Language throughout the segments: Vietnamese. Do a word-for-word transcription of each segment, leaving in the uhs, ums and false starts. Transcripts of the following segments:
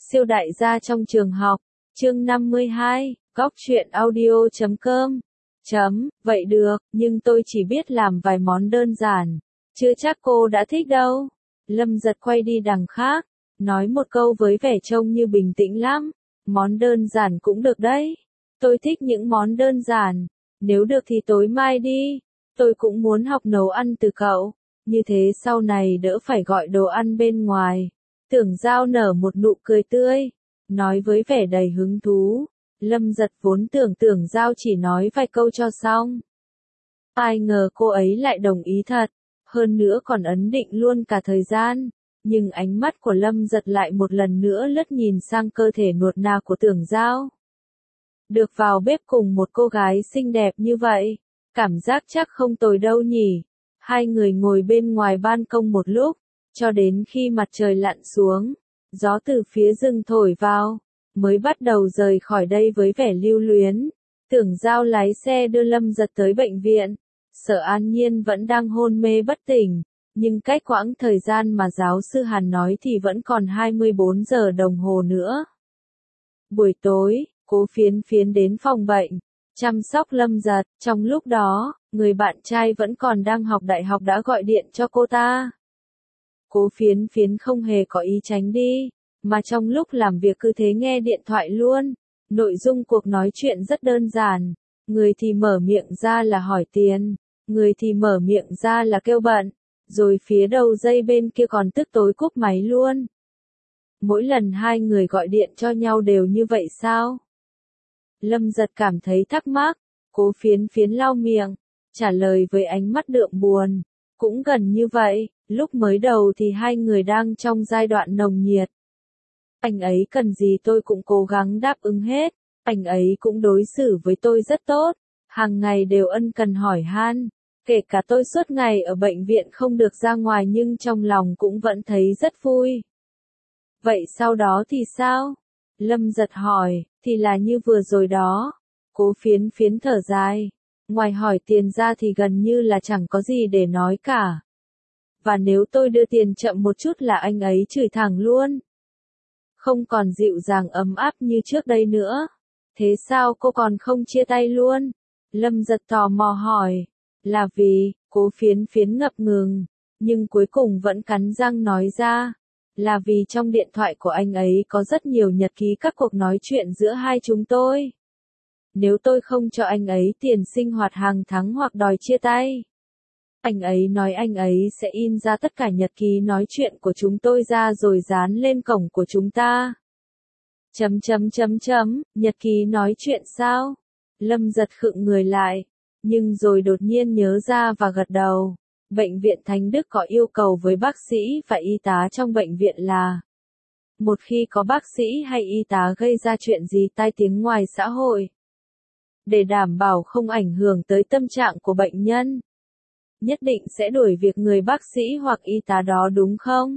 Siêu đại gia trong trường học, chương năm mươi hai, góc truyện audio chấm com. Chấm, vậy được, nhưng tôi chỉ biết làm vài món đơn giản. Chưa chắc cô đã thích đâu. Lâm Giật quay đi đằng khác, nói một câu với vẻ trông như bình tĩnh lắm. Món đơn giản cũng được đấy. Tôi thích những món đơn giản. Nếu được thì tối mai đi. Tôi cũng muốn học nấu ăn từ cậu. Như thế sau này đỡ phải gọi đồ ăn bên ngoài. Tưởng Giao nở một nụ cười tươi, nói với vẻ đầy hứng thú. Lâm Giật vốn tưởng Tưởng Giao chỉ nói vài câu cho xong. Ai ngờ cô ấy lại đồng ý thật, hơn nữa còn ấn định luôn cả thời gian. Nhưng ánh mắt của Lâm Giật lại một lần nữa lướt nhìn sang cơ thể nuột nà của Tưởng Giao. Được vào bếp cùng một cô gái xinh đẹp như vậy, cảm giác chắc không tồi đâu nhỉ. Hai người ngồi bên ngoài ban công một lúc, cho đến khi mặt trời lặn xuống, gió từ phía rừng thổi vào, mới bắt đầu rời khỏi đây với vẻ lưu luyến. Tưởng Giao lái xe đưa Lâm Giật tới bệnh viện. Sở An Nhiên vẫn đang hôn mê bất tỉnh, nhưng cách quãng thời gian mà giáo sư Hàn nói thì vẫn còn hai mươi bốn giờ đồng hồ nữa. Buổi tối, Cố Phiến Phiến đến phòng bệnh, chăm sóc Lâm Giật. Trong lúc đó, người bạn trai vẫn còn đang học đại học đã gọi điện cho cô ta. Cố Phiến Phiến không hề có ý tránh đi, mà trong lúc làm việc cứ thế nghe điện thoại luôn. Nội dung cuộc nói chuyện rất đơn giản, người thì mở miệng ra là hỏi tiền, người thì mở miệng ra là kêu bận, rồi phía đầu dây bên kia còn tức tối cúp máy luôn. Mỗi lần hai người gọi điện cho nhau đều như vậy sao? Lâm Giật cảm thấy thắc mắc. Cố Phiến Phiến lau miệng, trả lời với ánh mắt đượm buồn. Cũng gần như vậy, lúc mới đầu thì hai người đang trong giai đoạn nồng nhiệt. Anh ấy cần gì tôi cũng cố gắng đáp ứng hết, anh ấy cũng đối xử với tôi rất tốt, hàng ngày đều ân cần hỏi han, kể cả tôi suốt ngày ở bệnh viện không được ra ngoài nhưng trong lòng cũng vẫn thấy rất vui. Vậy sau đó thì sao? Lâm Giật hỏi, thì là như vừa rồi đó. Cố Phiến Phiến thở dài, ngoài hỏi tiền ra thì gần như là chẳng có gì để nói cả. Và nếu tôi đưa tiền chậm một chút là anh ấy chửi thẳng luôn. Không còn dịu dàng ấm áp như trước đây nữa. Thế sao cô còn không chia tay luôn? Lâm Giật tò mò hỏi. Là vì, Cố Phiến Phiến ngập ngừng, nhưng cuối cùng vẫn cắn răng nói ra. Là vì trong điện thoại của anh ấy có rất nhiều nhật ký các cuộc nói chuyện giữa hai chúng tôi. Nếu tôi không cho anh ấy tiền sinh hoạt hàng tháng hoặc đòi chia tay, anh ấy nói anh ấy sẽ in ra tất cả nhật ký nói chuyện của chúng tôi ra rồi dán lên cổng của chúng ta. Chấm chấm chấm chấm, nhật ký nói chuyện sao? Lâm Giật khựng người lại, nhưng rồi đột nhiên nhớ ra và gật đầu. Bệnh viện Thánh Đức có yêu cầu với bác sĩ và y tá trong bệnh viện là một khi có bác sĩ hay y tá gây ra chuyện gì tai tiếng ngoài xã hội, để đảm bảo không ảnh hưởng tới tâm trạng của bệnh nhân, nhất định sẽ đuổi việc người bác sĩ hoặc y tá đó đúng không?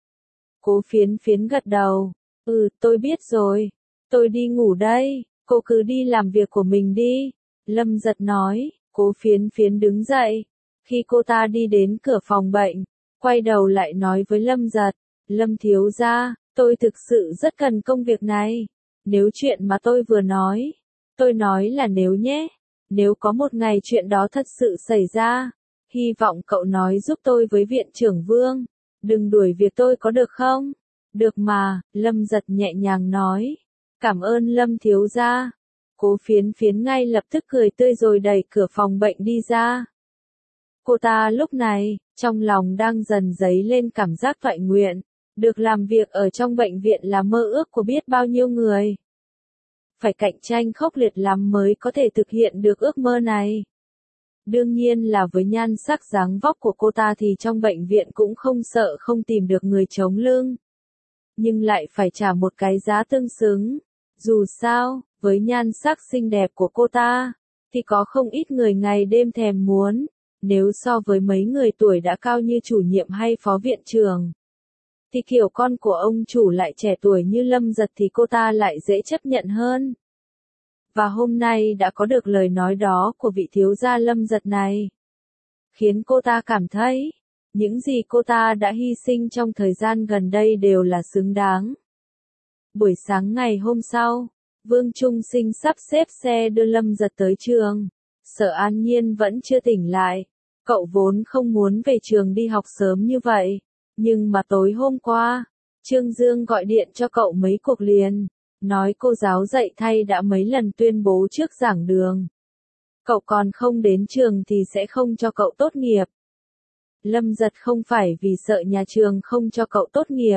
Cố Phiến Phiến gật đầu. Ừ, tôi biết rồi. Tôi đi ngủ đây, cô cứ đi làm việc của mình đi. Lâm Giật nói. Cố Phiến Phiến đứng dậy. Khi cô ta đi đến cửa phòng bệnh, quay đầu lại nói với Lâm Giật. Lâm thiếu gia, tôi thực sự rất cần công việc này. Nếu chuyện mà tôi vừa nói, tôi nói là nếu nhé. Nếu có một ngày chuyện đó thật sự xảy ra, hy vọng cậu nói giúp tôi với viện trưởng Vương. Đừng đuổi việc tôi có được không? Được mà, Lâm Giật nhẹ nhàng nói. Cảm ơn Lâm thiếu gia. Cố Phiến Phiến ngay lập tức cười tươi rồi đẩy cửa phòng bệnh đi ra. Cô ta lúc này, trong lòng đang dần dấy lên cảm giác toại nguyện. Được làm việc ở trong bệnh viện là mơ ước của biết bao nhiêu người. Phải cạnh tranh khốc liệt lắm mới có thể thực hiện được ước mơ này. Đương nhiên là với nhan sắc dáng vóc của cô ta thì trong bệnh viện cũng không sợ không tìm được người chống lưng. Nhưng lại phải trả một cái giá tương xứng. Dù sao, với nhan sắc xinh đẹp của cô ta, thì có không ít người ngày đêm thèm muốn. Nếu so với mấy người tuổi đã cao như chủ nhiệm hay phó viện trưởng, thì kiểu con của ông chủ lại trẻ tuổi như Lâm Giật thì cô ta lại dễ chấp nhận hơn. Và hôm nay đã có được lời nói đó của vị thiếu gia Lâm Giật này, khiến cô ta cảm thấy, những gì cô ta đã hy sinh trong thời gian gần đây đều là xứng đáng. Buổi sáng ngày hôm sau, Vương Trung Sinh sắp xếp xe đưa Lâm Giật tới trường. Sở An Nhiên vẫn chưa tỉnh lại. Cậu vốn không muốn về trường đi học sớm như vậy. Nhưng mà tối hôm qua, Trương Dương gọi điện cho cậu mấy cuộc liền. Nói cô giáo dạy thay đã mấy lần tuyên bố trước giảng đường. Cậu còn không đến trường thì sẽ không cho cậu tốt nghiệp. Lâm Giật không phải vì sợ nhà trường không cho cậu tốt nghiệp.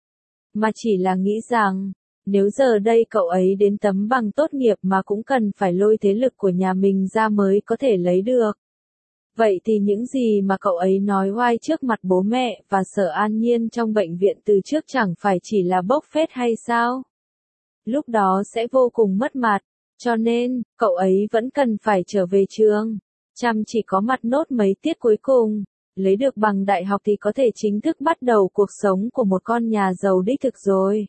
Mà chỉ là nghĩ rằng, nếu giờ đây cậu ấy đến tấm bằng tốt nghiệp mà cũng cần phải lôi thế lực của nhà mình ra mới có thể lấy được. Vậy thì những gì mà cậu ấy nói oai trước mặt bố mẹ và Sở An Nhiên trong bệnh viện từ trước chẳng phải chỉ là bốc phét hay sao? Lúc đó sẽ vô cùng mất mặt, cho nên, cậu ấy vẫn cần phải trở về trường, chăm chỉ có mặt nốt mấy tiết cuối cùng, lấy được bằng đại học thì có thể chính thức bắt đầu cuộc sống của một con nhà giàu đích thực rồi.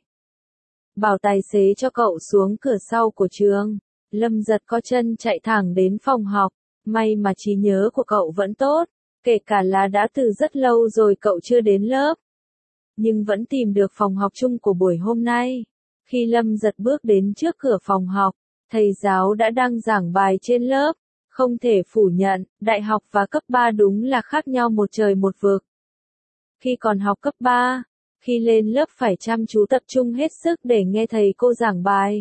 Bảo tài xế cho cậu xuống cửa sau của trường, Lâm Giật co chân chạy thẳng đến phòng học, may mà trí nhớ của cậu vẫn tốt, kể cả là đã từ rất lâu rồi cậu chưa đến lớp. Nhưng vẫn tìm được phòng học chung của buổi hôm nay. Khi Lâm Giật bước đến trước cửa phòng học, thầy giáo đã đang giảng bài trên lớp. Không thể phủ nhận, đại học và cấp ba đúng là khác nhau một trời một vực. Khi còn học cấp ba, khi lên lớp phải chăm chú tập trung hết sức để nghe thầy cô giảng bài.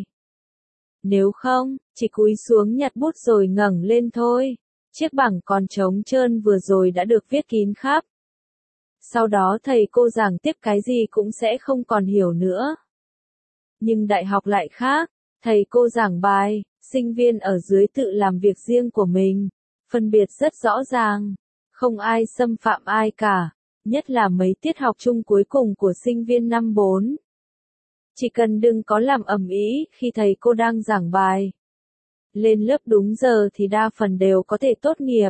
Nếu không, chỉ cúi xuống nhặt bút rồi ngẩng lên thôi. Chiếc bảng còn trống trơn vừa rồi đã được viết kín khắp. Sau đó thầy cô giảng tiếp cái gì cũng sẽ không còn hiểu nữa. Nhưng đại học lại khác, thầy cô giảng bài, sinh viên ở dưới tự làm việc riêng của mình, phân biệt rất rõ ràng, không ai xâm phạm ai cả, nhất là mấy tiết học chung cuối cùng của sinh viên năm bốn. Chỉ cần đừng có làm ầm ĩ khi thầy cô đang giảng bài. Lên lớp đúng giờ thì đa phần đều có thể tốt nghiệp.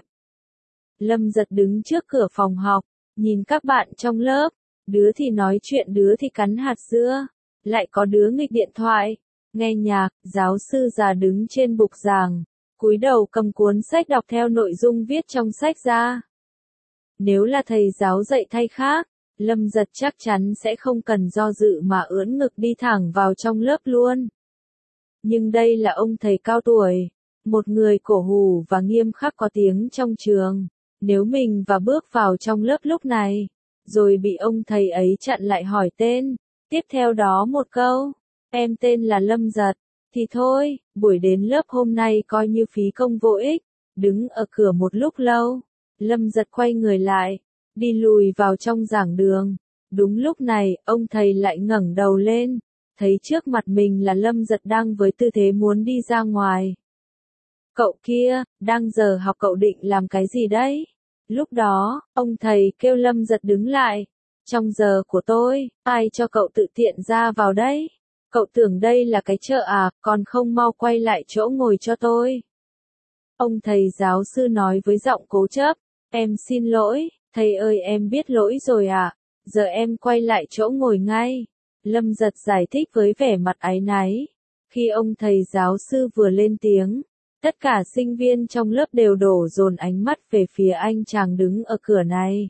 Lâm Giật đứng trước cửa phòng học, nhìn các bạn trong lớp, đứa thì nói chuyện đứa thì cắn hạt dưa, lại có đứa nghịch điện thoại, nghe nhạc. Giáo sư già đứng trên bục giảng, cúi đầu cầm cuốn sách đọc theo nội dung viết trong sách ra. Nếu là thầy giáo dạy thay khác, Lâm Giật chắc chắn sẽ không cần do dự mà ưỡn ngực đi thẳng vào trong lớp luôn. Nhưng đây là ông thầy cao tuổi, một người cổ hủ và nghiêm khắc có tiếng trong trường. Nếu mình và bước vào trong lớp lúc này, rồi bị ông thầy ấy chặn lại hỏi tên, tiếp theo đó một câu, em tên là Lâm Giật, thì thôi, buổi đến lớp hôm nay coi như phí công vô ích. Đứng ở cửa một lúc lâu, Lâm Giật quay người lại, đi lùi vào trong giảng đường. Đúng lúc này, ông thầy lại ngẩng đầu lên, thấy trước mặt mình là Lâm Giật đang với tư thế muốn đi ra ngoài. Cậu kia, đang giờ học cậu định làm cái gì đấy? Lúc đó, ông thầy kêu Lâm Giật đứng lại. Trong giờ của tôi, ai cho cậu tự tiện ra vào đấy? Cậu tưởng đây là cái chợ à, còn không mau quay lại chỗ ngồi cho tôi. Ông thầy giáo sư nói với giọng cố chấp, em xin lỗi, thầy ơi em biết lỗi rồi ạ, à. Giờ em quay lại chỗ ngồi ngay. Lâm Giật giải thích với vẻ mặt áy náy. Khi ông thầy giáo sư vừa lên tiếng, tất cả sinh viên trong lớp đều đổ dồn ánh mắt về phía anh chàng đứng ở cửa này.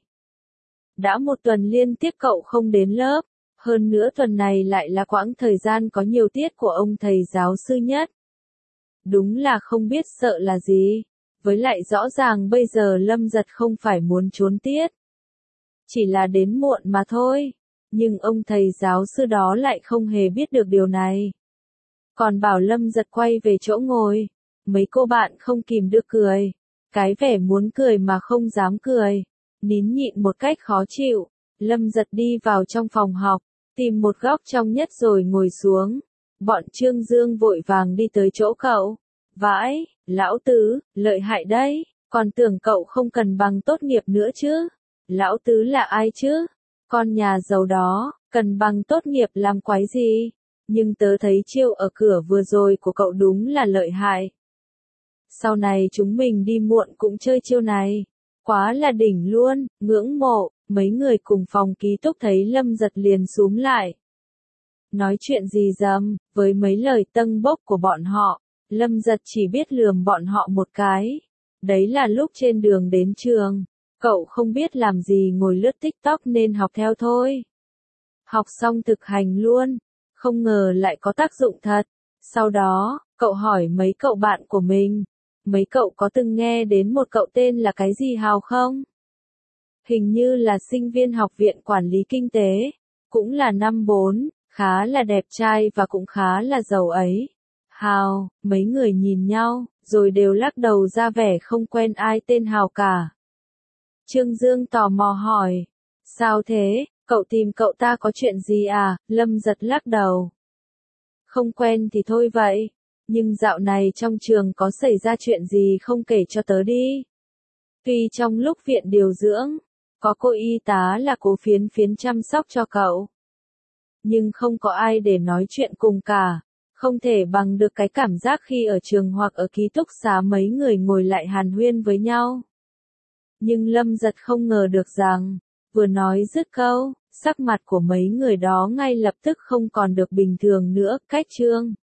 Đã một tuần liên tiếp cậu không đến lớp, hơn nữa tuần này lại là quãng thời gian có nhiều tiết của ông thầy giáo sư nhất. Đúng là không biết sợ là gì, với lại rõ ràng bây giờ Lâm Giật không phải muốn trốn tiết. Chỉ là đến muộn mà thôi, nhưng ông thầy giáo sư đó lại không hề biết được điều này. Còn bảo Lâm Giật quay về chỗ ngồi, mấy cô bạn không kìm được cười, cái vẻ muốn cười mà không dám cười, nín nhịn một cách khó chịu. Lâm Giật đi vào trong phòng học, tìm một góc trong nhất rồi ngồi xuống. Bọn Trương Dương vội vàng đi tới chỗ cậu. Vãi, lão tứ, lợi hại đấy, còn tưởng cậu không cần bằng tốt nghiệp nữa chứ. Lão tứ là ai chứ? Con nhà giàu đó, cần bằng tốt nghiệp làm quái gì? Nhưng tớ thấy chiêu ở cửa vừa rồi của cậu đúng là lợi hại. Sau này chúng mình đi muộn cũng chơi chiêu này. Quá là đỉnh luôn, ngưỡng mộ. Mấy người cùng phòng ký túc thấy Lâm Giật liền xúm lại. Nói chuyện gì dầm, với mấy lời tâng bốc của bọn họ, Lâm Giật chỉ biết lườm bọn họ một cái. Đấy là lúc trên đường đến trường, cậu không biết làm gì ngồi lướt TikTok nên học theo thôi. Học xong thực hành luôn, Không ngờ lại có tác dụng thật. Sau đó, cậu hỏi mấy cậu bạn của mình. Mấy cậu có từng nghe đến một cậu tên là cái gì Hào không? Hình như là sinh viên học viện quản lý kinh tế. Cũng là năm bốn, khá là đẹp trai và cũng khá là giàu ấy. Hào, mấy người nhìn nhau, rồi đều lắc đầu ra vẻ không quen ai tên Hào cả. Trương Dương tò mò hỏi. Sao thế, cậu tìm cậu ta có chuyện gì à? Lâm Giật lắc đầu. Không quen thì thôi vậy. Nhưng dạo này trong trường có xảy ra chuyện gì không kể cho tớ đi. Tuy trong lúc viện điều dưỡng, có cô y tá là cô Phiến Phiến chăm sóc cho cậu. Nhưng không có ai để nói chuyện cùng cả. Không thể bằng được cái cảm giác khi ở trường hoặc ở ký túc xá mấy người ngồi lại hàn huyên với nhau. Nhưng Lâm Giật không ngờ được rằng, vừa nói dứt câu, sắc mặt của mấy người đó ngay lập tức không còn được bình thường nữa. Cách Trương